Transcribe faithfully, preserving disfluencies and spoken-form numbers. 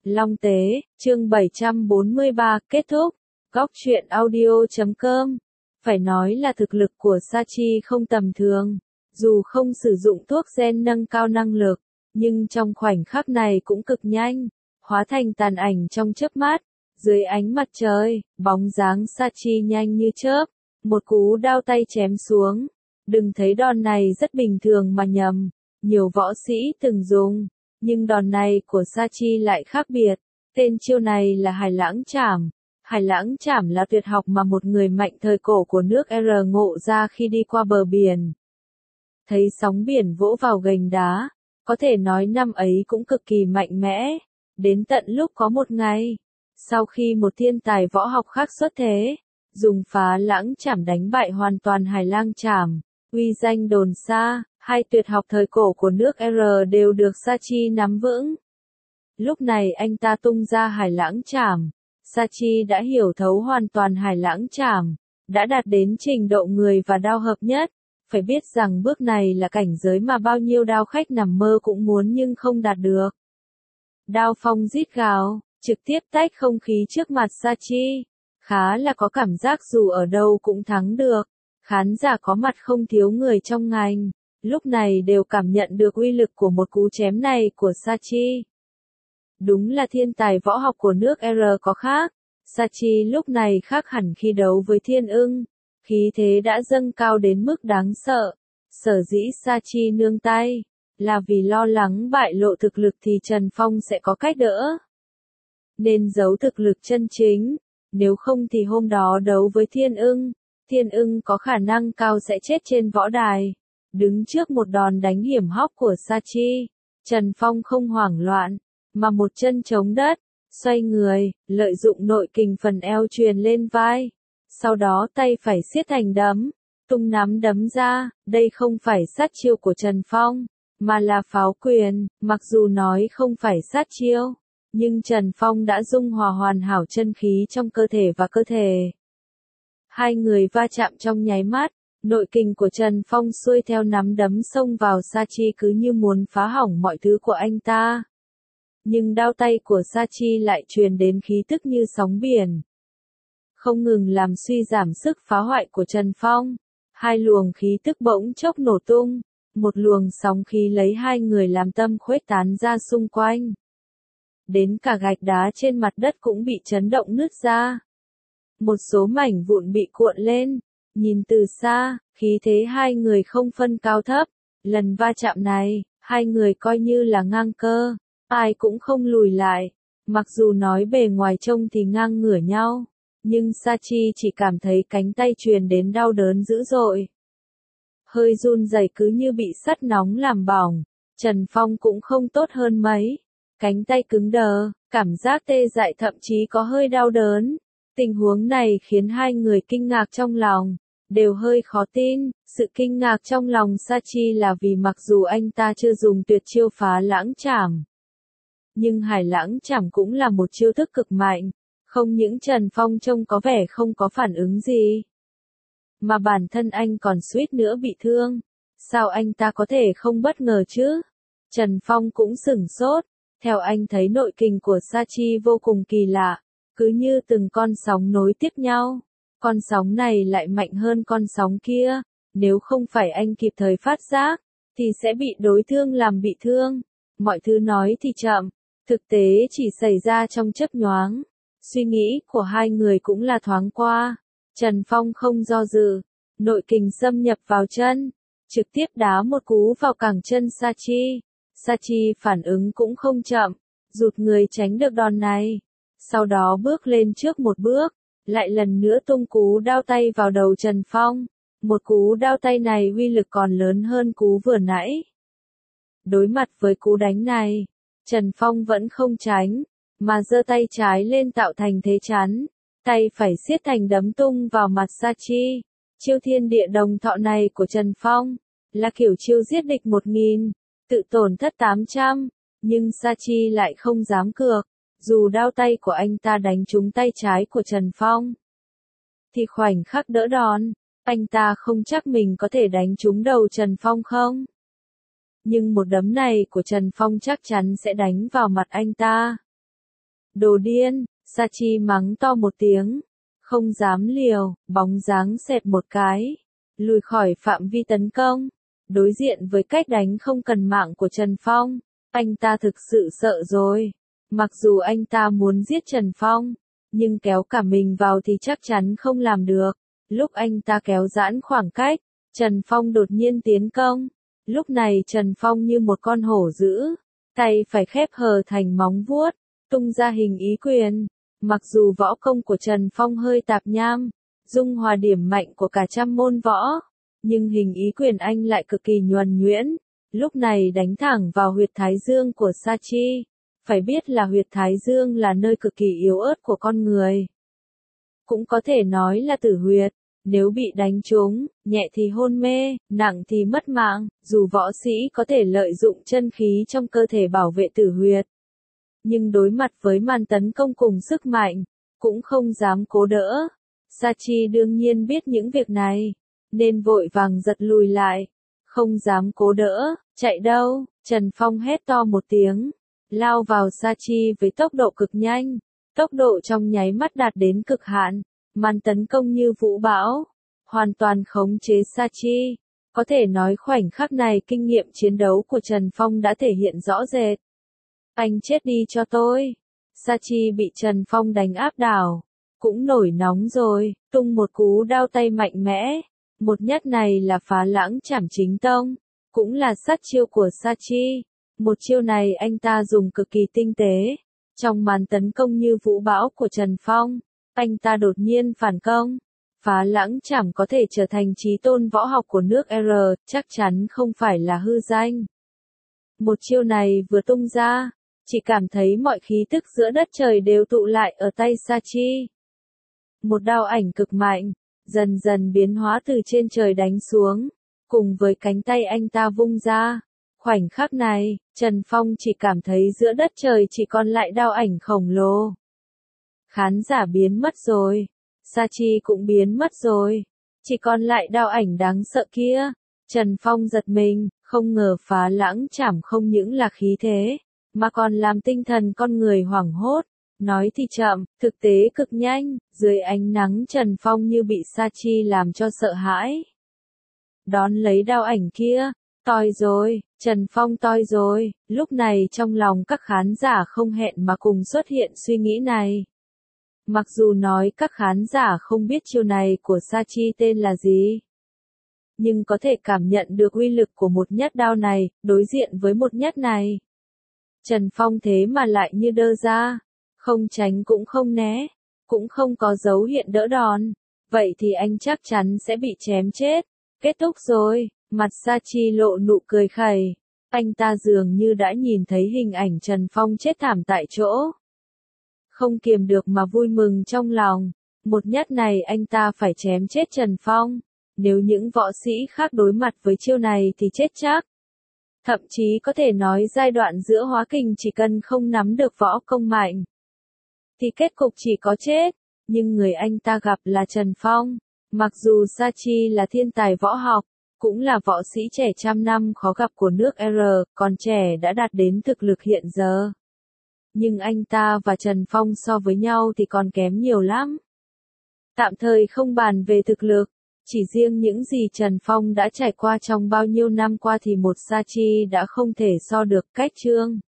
Long Tế, chương bảy trăm bốn mươi ba, kết thúc. Góc truyện audio chấm com. Phải nói là thực lực của Sachi không tầm thường. Dù không sử dụng thuốc gen nâng cao năng lực, nhưng trong khoảnh khắc này cũng cực nhanh, hóa thành tàn ảnh trong chớp mắt. Dưới ánh mặt trời, bóng dáng Sachi nhanh như chớp, một cú đao tay chém xuống. Đừng thấy đòn này rất bình thường mà nhầm, nhiều võ sĩ từng dùng, nhưng đòn này của Sachi lại khác biệt. Tên chiêu này là Hải Lãng Trảm. Hải Lãng Trảm là tuyệt học mà một người mạnh thời cổ của nước R ngộ ra khi đi qua bờ biển. Thấy sóng biển vỗ vào gành đá, có thể nói năm ấy cũng cực kỳ mạnh mẽ. Đến tận lúc có một ngày, sau khi một thiên tài võ học khác xuất thế, dùng Phá Lãng Trảm đánh bại hoàn toàn Hải Lãng Trảm, uy danh đồn xa, hai tuyệt học thời cổ của nước R đều được Sachi nắm vững. Lúc này anh ta tung ra Hải Lãng Trảm, Sachi đã hiểu thấu hoàn toàn Hải Lãng Trảm, đã đạt đến trình độ người và đao hợp nhất. Phải biết rằng bước này là cảnh giới mà bao nhiêu đao khách nằm mơ cũng muốn nhưng không đạt được. Đao phong rít gào, trực tiếp tách không khí trước mặt Sachi. Khá là có cảm giác dù ở đâu cũng thắng được. Khán giả có mặt không thiếu người trong ngành, lúc này đều cảm nhận được uy lực của một cú chém này của Sachi. Đúng là thiên tài võ học của nước R có khác. Sachi lúc này khác hẳn khi đấu với Thiên Ưng. Khí thế đã dâng cao đến mức đáng sợ. Sở dĩ Sachi nương tay, là vì lo lắng bại lộ thực lực thì Trần Phong sẽ có cách đỡ. Nên giấu thực lực chân chính, nếu không thì hôm đó đấu với Thiên Ưng, Thiên Ưng có khả năng cao sẽ chết trên võ đài. Đứng trước một đòn đánh hiểm hóc của Sachi, Trần Phong không hoảng loạn, mà một chân chống đất, xoay người, lợi dụng nội kình phần eo truyền lên vai. Sau đó tay phải siết thành đấm, tung nắm đấm ra. Đây không phải sát chiêu của Trần Phong, mà là pháo quyền. Mặc dù nói không phải sát chiêu, nhưng Trần Phong đã dung hòa hoàn hảo chân khí trong cơ thể và cơ thể. Hai người va chạm trong nháy mắt, nội kình của Trần Phong xuôi theo nắm đấm xông vào Sachi cứ như muốn phá hỏng mọi thứ của anh ta. Nhưng đao tay của Sachi lại truyền đến khí tức như sóng biển, không ngừng làm suy giảm sức phá hoại của Trần Phong. Hai luồng khí tức bỗng chốc nổ tung, một luồng sóng khí lấy hai người làm tâm khuếch tán ra xung quanh. Đến cả gạch đá trên mặt đất cũng bị chấn động nứt ra. Một số mảnh vụn bị cuộn lên, nhìn từ xa, khí thế hai người không phân cao thấp. Lần va chạm này, hai người coi như là ngang cơ, ai cũng không lùi lại. Mặc dù nói bề ngoài trông thì ngang ngửa nhau, nhưng Sachi chỉ cảm thấy cánh tay truyền đến đau đớn dữ dội. Hơi run rẩy cứ như bị sắt nóng làm bỏng. Trần Phong cũng không tốt hơn mấy. Cánh tay cứng đờ, cảm giác tê dại thậm chí có hơi đau đớn. Tình huống này khiến hai người kinh ngạc trong lòng, đều hơi khó tin. Sự kinh ngạc trong lòng Sachi là vì mặc dù anh ta chưa dùng tuyệt chiêu Phá Lãng Trảm, nhưng Hải Lãng Trảm cũng là một chiêu thức cực mạnh. Không những Trần Phong trông có vẻ không có phản ứng gì, mà bản thân anh còn suýt nữa bị thương. Sao anh ta có thể không bất ngờ chứ? Trần Phong cũng sửng sốt. Theo anh thấy nội kình của Sachi vô cùng kỳ lạ, cứ như từng con sóng nối tiếp nhau. Con sóng này lại mạnh hơn con sóng kia. Nếu không phải anh kịp thời phát giác, thì sẽ bị đối phương làm bị thương. Mọi thứ nói thì chậm, thực tế chỉ xảy ra trong chớp nhoáng. Suy nghĩ của hai người cũng là thoáng qua. Trần Phong không do dự, nội kình xâm nhập vào chân, trực tiếp đá một cú vào cẳng chân Sachi. Sachi phản ứng cũng không chậm, rụt người tránh được đòn này. Sau đó bước lên trước một bước, lại lần nữa tung cú đao tay vào đầu Trần Phong. Một cú đao tay này uy lực còn lớn hơn cú vừa nãy. Đối mặt với cú đánh này, Trần Phong vẫn không tránh, mà giơ tay trái lên tạo thành thế chắn, tay phải siết thành đấm tung vào mặt Sachi. Chiêu thiên địa đồng thọ này của Trần Phong, là kiểu chiêu giết địch một nghìn, tự tổn thất tám trăm, nhưng Sachi lại không dám cược. Dù đao tay của anh ta đánh trúng tay trái của Trần Phong, thì khoảnh khắc đỡ đòn, anh ta không chắc mình có thể đánh trúng đầu Trần Phong không. Nhưng một đấm này của Trần Phong chắc chắn sẽ đánh vào mặt anh ta. Đồ điên, Sachi mắng to một tiếng. Không dám liều, bóng dáng xẹt một cái. Lùi khỏi phạm vi tấn công. Đối diện với cách đánh không cần mạng của Trần Phong, anh ta thực sự sợ rồi. Mặc dù anh ta muốn giết Trần Phong, nhưng kéo cả mình vào thì chắc chắn không làm được. Lúc anh ta kéo giãn khoảng cách, Trần Phong đột nhiên tiến công. Lúc này Trần Phong như một con hổ dữ, tay phải khép hờ thành móng vuốt, tung ra hình ý quyền. Mặc dù võ công của Trần Phong hơi tạp nham, dung hòa điểm mạnh của cả trăm môn võ, nhưng hình ý quyền anh lại cực kỳ nhuần nhuyễn. Lúc này đánh thẳng vào huyệt thái dương của Sachi. Phải biết là huyệt thái dương là nơi cực kỳ yếu ớt của con người. Cũng có thể nói là tử huyệt. Nếu bị đánh trúng, nhẹ thì hôn mê, nặng thì mất mạng. Dù võ sĩ có thể lợi dụng chân khí trong cơ thể bảo vệ tử huyệt, nhưng đối mặt với màn tấn công cùng sức mạnh, cũng không dám cố đỡ. Sachi đương nhiên biết những việc này, nên vội vàng giật lùi lại. Không dám cố đỡ, chạy đâu, Trần Phong hét to một tiếng, lao vào Sachi với tốc độ cực nhanh. Tốc độ trong nháy mắt đạt đến cực hạn, màn tấn công như vũ bão, hoàn toàn khống chế Sachi. Có thể nói khoảnh khắc này kinh nghiệm chiến đấu của Trần Phong đã thể hiện rõ rệt. Anh chết đi cho tôi. Sachi bị Trần Phong đánh áp đảo, cũng nổi nóng rồi, tung một cú đao tay mạnh mẽ. Một nhát này là phá lãng trảm chính tông, cũng là sát chiêu của Sachi. Một chiêu này anh ta dùng cực kỳ tinh tế. Trong màn tấn công như vũ bão của Trần Phong, anh ta đột nhiên phản công. Phá lãng trảm có thể trở thành chí tôn võ học của nước R, chắc chắn không phải là hư danh. Một chiêu này vừa tung ra, chỉ cảm thấy mọi khí tức giữa đất trời đều tụ lại ở tay Sachi. Một đao ảnh cực mạnh, dần dần biến hóa từ trên trời đánh xuống, cùng với cánh tay anh ta vung ra. Khoảnh khắc này, Trần Phong chỉ cảm thấy giữa đất trời chỉ còn lại đao ảnh khổng lồ. Khán giả biến mất rồi, Sachi cũng biến mất rồi, chỉ còn lại đao ảnh đáng sợ kia. Trần Phong giật mình, không ngờ phá lãng trảm không những là khí thế, mà còn làm tinh thần con người hoảng hốt. Nói thì chậm, thực tế cực nhanh, dưới ánh nắng Trần Phong như bị Sachi làm cho sợ hãi. Đón lấy đao ảnh kia, toi rồi, Trần Phong toi rồi. Lúc này trong lòng các khán giả không hẹn mà cùng xuất hiện suy nghĩ này. Mặc dù nói các khán giả không biết chiêu này của Sachi tên là gì, nhưng có thể cảm nhận được uy lực của một nhát đao này, đối diện với một nhát này. Trần Phong thế mà lại như đơ ra, không tránh cũng không né, cũng không có dấu hiện đỡ đòn. Vậy thì anh chắc chắn sẽ bị chém chết. Kết thúc rồi, mặt Sachi lộ nụ cười khẩy. Anh ta dường như đã nhìn thấy hình ảnh Trần Phong chết thảm tại chỗ. Không kiềm được mà vui mừng trong lòng. Một nhát này anh ta phải chém chết Trần Phong. Nếu những võ sĩ khác đối mặt với chiêu này thì chết chắc. Thậm chí có thể nói giai đoạn giữa hóa kình chỉ cần không nắm được võ công mạnh, thì kết cục chỉ có chết. Nhưng người anh ta gặp là Trần Phong. Mặc dù Sachi là thiên tài võ học, cũng là võ sĩ trẻ trăm năm khó gặp của nước R, còn trẻ đã đạt đến thực lực hiện giờ. Nhưng anh ta và Trần Phong so với nhau thì còn kém nhiều lắm. Tạm thời không bàn về thực lực, chỉ riêng những gì Trần Phong đã trải qua trong bao nhiêu năm qua thì một Sachi đã không thể so được. Cách chương